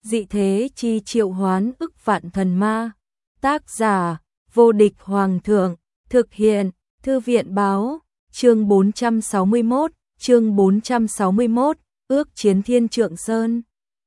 Dị thế chi triệu hoán ức vạn thần ma. Tác giả, vô địch hoàng thượng. Thực hiện, thư viện báo. Chương 461, ước chiến thiên trượng sơn.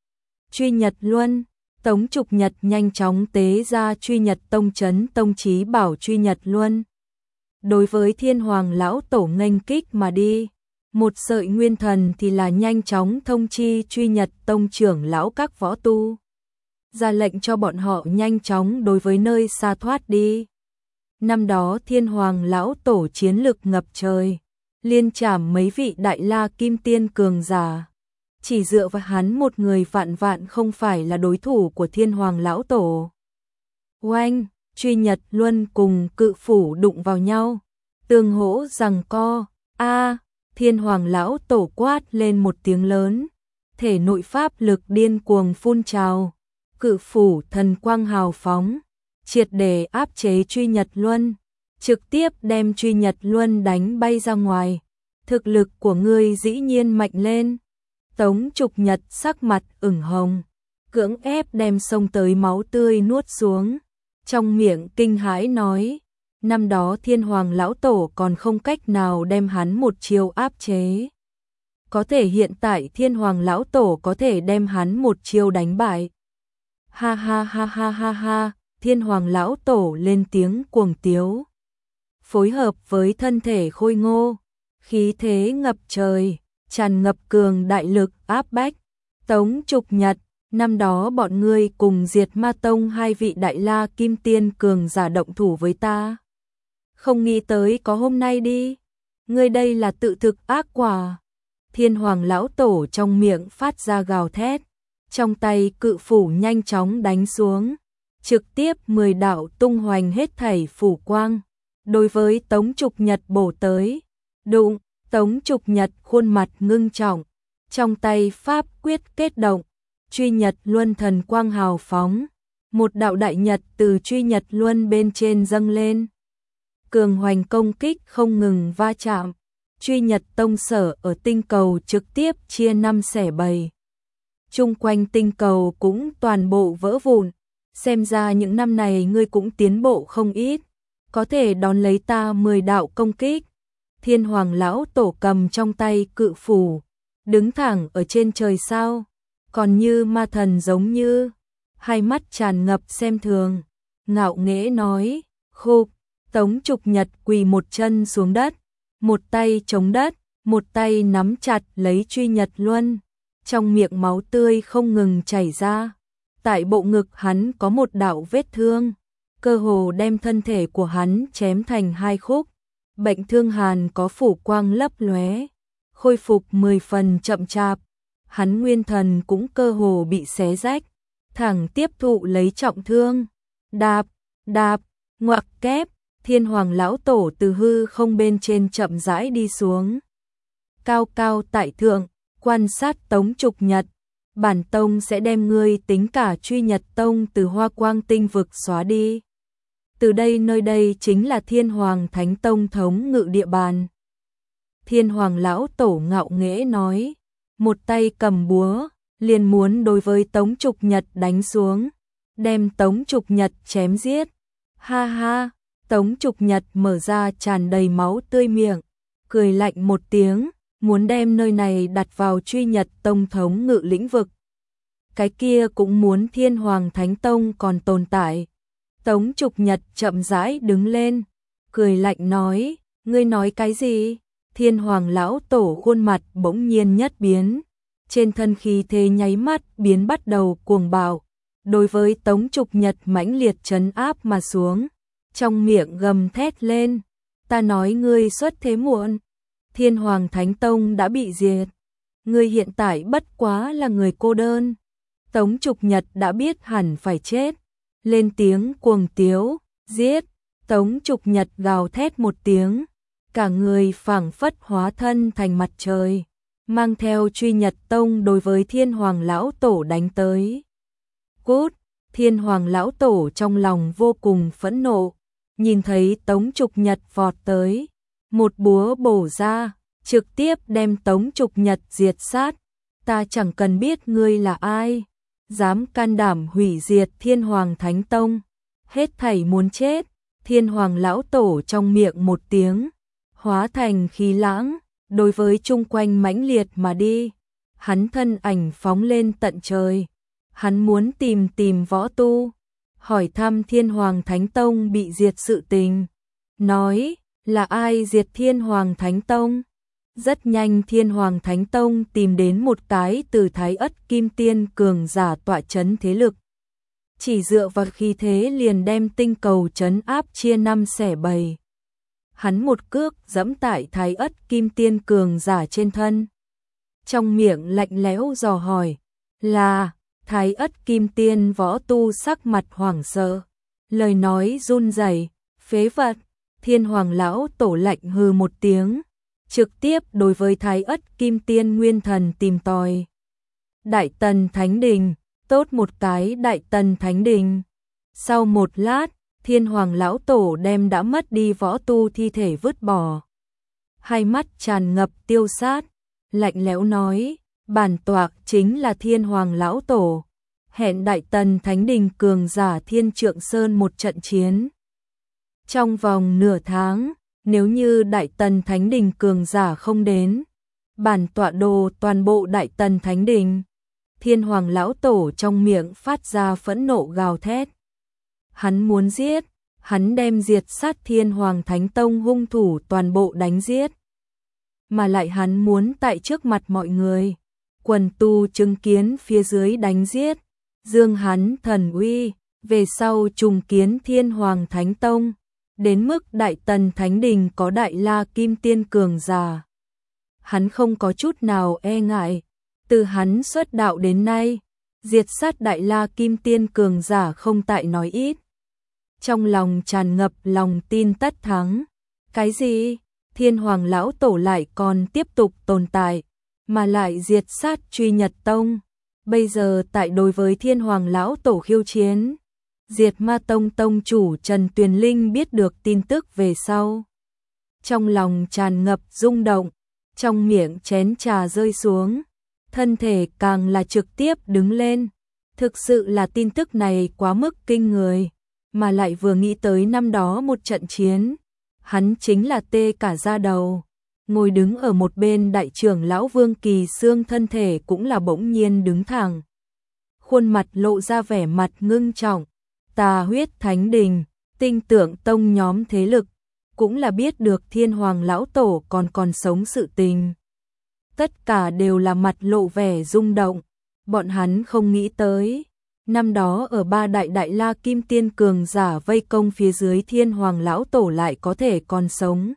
Truy Nhật Luân. Tống Trục Nhật nhanh chóng tế ra Truy Nhật Tông trấn tông chí bảo Truy Nhật Luân. Đối với Thiên Hoàng lão tổ nghênh kích mà đi, một sợi nguyên thần thì là nhanh chóng thông chi Truy Nhật Tông trưởng lão các võ tu, ra lệnh cho bọn họ nhanh chóng đối với nơi xa thoát đi. Năm đó Thiên Hoàng lão tổ chiến lực ngập trời, liên trảm mấy vị đại la kim tiên cường giả. Chỉ dựa vào hắn một người vạn vạn không phải là đối thủ của Thiên Hoàng lão tổ. Oanh, Truy Nhật Luân cùng cự phủ đụng vào nhau, tương hỗ giằng co. Thiên Hoàng lão tổ quát lên một tiếng lớn, thể nội pháp lực điên cuồng phun trào, cự phủ thần quang hào phóng, triệt để áp chế Truy Nhật Luân, trực tiếp đem Truy Nhật Luân đánh bay ra ngoài. Thực lực của ngươi dĩ nhiên mạnh lên. Tống Trục Nhật sắc mặt ửng hồng, cưỡng ép đem xông tới máu tươi nuốt xuống, trong miệng kinh hãi nói, năm đó Thiên Hoàng lão tổ còn không cách nào đem hắn một chiêu áp chế. Có thể hiện tại Thiên Hoàng lão tổ có thể đem hắn một chiêu đánh bại. Ha ha ha ha ha ha, Thiên Hoàng lão tổ lên tiếng cuồng tiếu. Phối hợp với thân thể khôi ngô, khí thế ngập trời, tràn ngập cường đại lực áp bách. Tống Trục Nhật, năm đó bọn ngươi cùng Diệt Ma Tông hai vị đại la kim tiên cường giả động thủ với ta. Không nghĩ tới có hôm nay đi. Ngươi đây là tự thực ác quả. Thiên Hoàng lão tổ trong miệng phát ra gào thét, trong tay cự phủ nhanh chóng đánh xuống, trực tiếp 10 đạo tung hoành hết thảy phủ quang, đối với Tống Trục Nhật bổ tới. Đụng, Tống Trục Nhật khuôn mặt ngưng trọng, trong tay pháp quyết kết động, Truy Nhật Luân thần quang hào phóng, một đạo đại nhật từ Truy Nhật Luân bên trên dâng lên. Cường hoành công kích không ngừng va chạm, Truy Nhật Tông sở ở tinh cầu trực tiếp chia 5 xẻ 7. Chung quanh tinh cầu cũng toàn bộ vỡ vụn, xem ra những năm này ngươi cũng tiến bộ không ít, có thể đón lấy ta 10 đạo công kích. Thiên Hoàng lão tổ cầm trong tay cự phủ, đứng thẳng ở trên trời sao, còn như ma thần giống như, hai mắt tràn ngập xem thường, ngạo nghễ nói, khục. Tống Trục Nhật quỳ một chân xuống đất, một tay chống đất, một tay nắm chặt lấy Truy Nhật Luân, trong miệng máu tươi không ngừng chảy ra. Tại bộ ngực hắn có một đạo vết thương, cơ hồ đem thân thể của hắn chém thành hai khúc. Bệnh thương hàn có phủ quang lấp lóe, khôi phục 10 phần chậm chạp, hắn nguyên thần cũng cơ hồ bị xé rách, thẳng tiếp thụ lấy trọng thương. Đạp, ngoặc kép, Thiên Hoàng lão tổ từ hư không bên trên chậm rãi đi xuống. Cao cao tại thượng, quan sát Tống Trục Nhật, bản tông sẽ đem ngươi tính cả Truy Nhật Tông từ Hoa Quang tinh vực xóa đi. Từ đây nơi đây chính là Thiên Hoàng Thánh Tông thống ngự địa bàn. Thiên Hoàng lão tổ ngạo nghễ nói, một tay cầm búa, liền muốn đối với Tống Trục Nhật đánh xuống, đem Tống Trục Nhật chém giết. Ha ha, Tống Trục Nhật mở ra tràn đầy máu tươi miệng, cười lạnh một tiếng, muốn đem nơi này đặt vào Truy Nhật Tông thống ngự lĩnh vực. Cái kia cũng muốn Thiên Hoàng Thánh Tông còn tồn tại. Tống Trục Nhật chậm rãi đứng lên, cười lạnh nói, ngươi nói cái gì? Thiên Hoàng lão tổ khuôn mặt bỗng nhiên nhất biến, trên thân khí thế nháy mắt biến bắt đầu cuồng bạo, đối với Tống Trục Nhật mãnh liệt trấn áp mà xuống, trong miệng gầm thét lên, ta nói ngươi xuất thế muộn, Thiên Hoàng Thánh Tông đã bị diệt, ngươi hiện tại bất quá là người cô đơn. Tống Trục Nhật đã biết hẳn phải chết, lên tiếng cuồng tiếu, giết. Tống Trục Nhật gào thét một tiếng, cả người phảng phất hóa thân thành mặt trời, mang theo Truy Nhật Tông đối với Thiên Hoàng lão tổ đánh tới. Cút! Thiên Hoàng lão tổ trong lòng vô cùng phẫn nộ, nhìn thấy Tống Trục Nhật vọt tới, một búa bổ ra, trực tiếp đem Tống Trục Nhật diệt sát. Ta chẳng cần biết ngươi là ai, dám can đảm hủy diệt Thiên Hoàng Thánh Tông, hết thảy muốn chết. Thiên Hoàng lão tổ trong miệng một tiếng, hóa thành khí lãng, đối với chung quanh mãnh liệt mà đi. Hắn thân ảnh phóng lên tận trời, hắn muốn tìm võ tu, hỏi thăm Thiên Hoàng Thánh Tông bị diệt sự tình, nói là ai diệt Thiên Hoàng Thánh Tông. Rất nhanh Thiên Hoàng Thánh Tông tìm đến một cái từ Thái Ất Kim Tiên cường giả tọa chấn thế lực. Chỉ dựa vào khí thế liền đem tinh cầu trấn áp chia năm xẻ bảy. Hắn một cước giẫm tại Thái Ất Kim Tiên cường giả trên thân. Trong miệng lạnh lẽo dò hỏi, là Thái Ất Kim Tiên võ tu sắc mặt hoảng sợ, lời nói run rẩy, phế vật. Thiên Hoàng lão tổ lạnh hừ một tiếng, trực tiếp đối với Thái Ất Kim Tiên nguyên thần tìm tòi. Đại Tần Thánh Đình, tốt một cái Đại Tần Thánh Đình. Sau một lát, Thiên Hoàng lão tổ đem đã mất đi võ tu thi thể vứt bỏ. Hai mắt tràn ngập tiêu sát, lạnh lẽo nói, bản tọa chính là Thiên Hoàng lão tổ, hẹn Đại Tần Thánh Đình cường giả Thiên Trượng Sơn một trận chiến. Trong vòng nửa tháng, nếu như Đại Tần Thánh Đình cường giả không đến, bản tọa đồ toàn bộ Đại Tần Thánh Đình. Thiên Hoàng lão tổ trong miệng phát ra phẫn nộ gào thét. Hắn muốn giết, hắn đem diệt sát Thiên Hoàng Thánh Tông hung thủ toàn bộ đánh giết. Mà lại hắn muốn tại trước mặt mọi người, quần tu chứng kiến phía dưới đánh giết, dương hắn thần uy, về sau trùng kiến Thiên Hoàng Thánh Tông, đến mức Đại Tần Thánh Đình có Đại La Kim Tiên cường giả. Hắn không có chút nào e ngại, từ hắn xuất đạo đến nay, diệt sát Đại La Kim Tiên cường giả không tại nói ít. Trong lòng tràn ngập lòng tin tất thắng. Cái gì? Thiên Hoàng lão tổ lại còn tiếp tục tồn tại, mà lại diệt sát Truy Nhật Tông. Bây giờ tại đối với Thiên Hoàng lão tổ khiêu chiến, Diệt Ma Tông tông chủ Trần Tuyền Linh biết được tin tức về sau. Trong lòng tràn ngập rung động, trong miệng chén trà rơi xuống, thân thể càng là trực tiếp đứng lên. Thực sự là tin tức này quá mức kinh người, mà lại vừa nghĩ tới năm đó một trận chiến, hắn chính là tê cả da đầu. Ngồi đứng ở một bên đại trưởng lão Vương Kỳ Xương thân thể cũng là bỗng nhiên đứng thẳng. Khuôn mặt lộ ra vẻ mặt ngưng trọng. Tà Huyết Thánh Đình, Tinh Tượng Tông nhóm thế lực, cũng là biết được Thiên Hoàng lão tổ còn sống sự tình. Tất cả đều là mặt lộ vẻ rung động, bọn hắn không nghĩ tới. Năm đó ở ba Đại La Kim Tiên cường giả vây công phía dưới Thiên Hoàng lão tổ lại có thể còn sống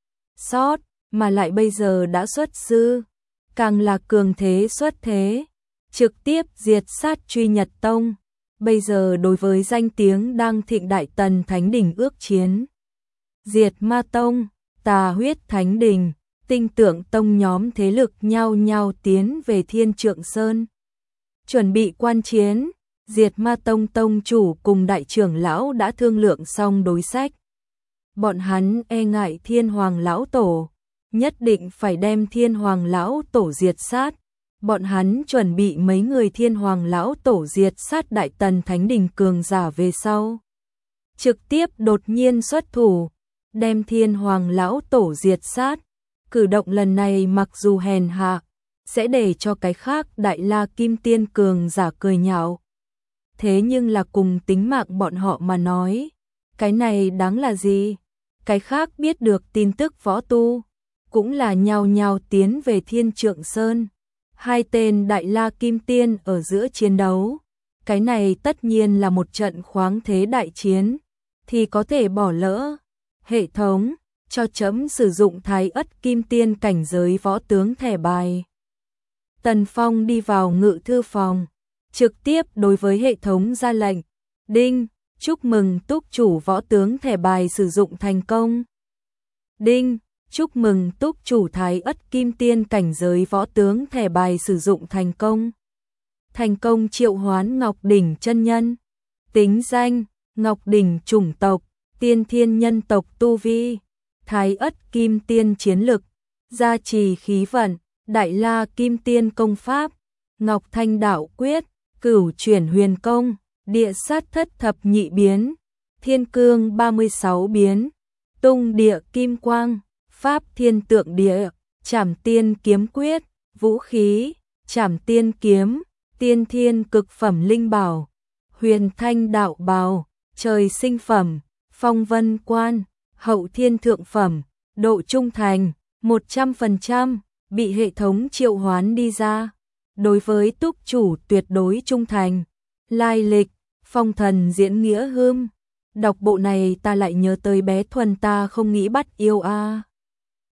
sót, mà lại bây giờ đã xuất sư, càng là cường thế xuất thế, trực tiếp diệt sát Truy Nhật Tông. Bây giờ đối với danh tiếng đang thịnh Đại Tần Thánh Đình ước chiến. Diệt Ma Tông, Tà Huyết Thánh Đình, Tinh Tượng Tông nhóm thế lực nhao nhao tiến về Thiên Trượng Sơn. Chuẩn bị quan chiến, Diệt Ma Tông tông chủ cùng đại trưởng lão đã thương lượng xong đối sách. Bọn hắn e ngại Thiên Hoàng lão tổ, nhất định phải đem Thiên Hoàng lão tổ diệt sát. Bọn hắn chuẩn bị mấy người Thiên Hoàng lão tổ diệt sát Đại Tần Thánh Đình cường giả về sau, trực tiếp đột nhiên xuất thủ, đem Thiên Hoàng lão tổ diệt sát. Cử động lần này mặc dù hèn hạ, sẽ để cho cái khác Đại La Kim Tiên cường giả cười nhạo. Thế nhưng là cùng tính mạng bọn họ mà nói, cái này đáng là gì? Cái khác biết được tin tức võ tu, cũng là nhao nhao tiến về Thiên Trượng Sơn. Hai tên Đại La Kim Tiên ở giữa chiến đấu, cái này tất nhiên là một trận khoáng thế đại chiến, thì có thể bỏ lỡ. Hệ thống, cho chấm sử dụng Thái Ất Kim Tiên cảnh giới võ tướng thẻ bài. Tần Phong đi vào ngự thư phòng, trực tiếp đối với hệ thống ra lệnh. Đinh, chúc mừng túc chủ võ tướng thẻ bài sử dụng thành công. Đinh, chúc mừng túc chủ Thái Ất Kim Tiên cảnh giới võ tướng thẻ bài sử dụng thành công. Thành công triệu hoán Ngọc Đỉnh chân nhân. Tính danh, Ngọc Đỉnh chủng tộc, Tiên Thiên nhân tộc tu vi. Thái Ất Kim Tiên chiến lực, gia trì khí vận, Đại La Kim Tiên công pháp, Ngọc Thanh đạo quyết, Cửu chuyển huyền công, địa sát thất thập nhị biến, thiên cương 36 biến, tung địa kim quang, pháp thiên tượng địa, trảm tiên kiếm quyết, vũ khí, trảm tiên kiếm, tiên thiên cực phẩm linh bảo, huyền thanh đạo bào, trời sinh phẩm, phong vân quan, hậu thiên thượng phẩm, độ trung thành, 100%, bị hệ thống triệu hoán đi ra. Đối với túc chủ tuyệt đối trung thành. Lai lịch, phong thần diễn nghĩa hương. Đọc bộ này ta lại nhớ tới bé Thuần ta không nghĩ bắt yêu a.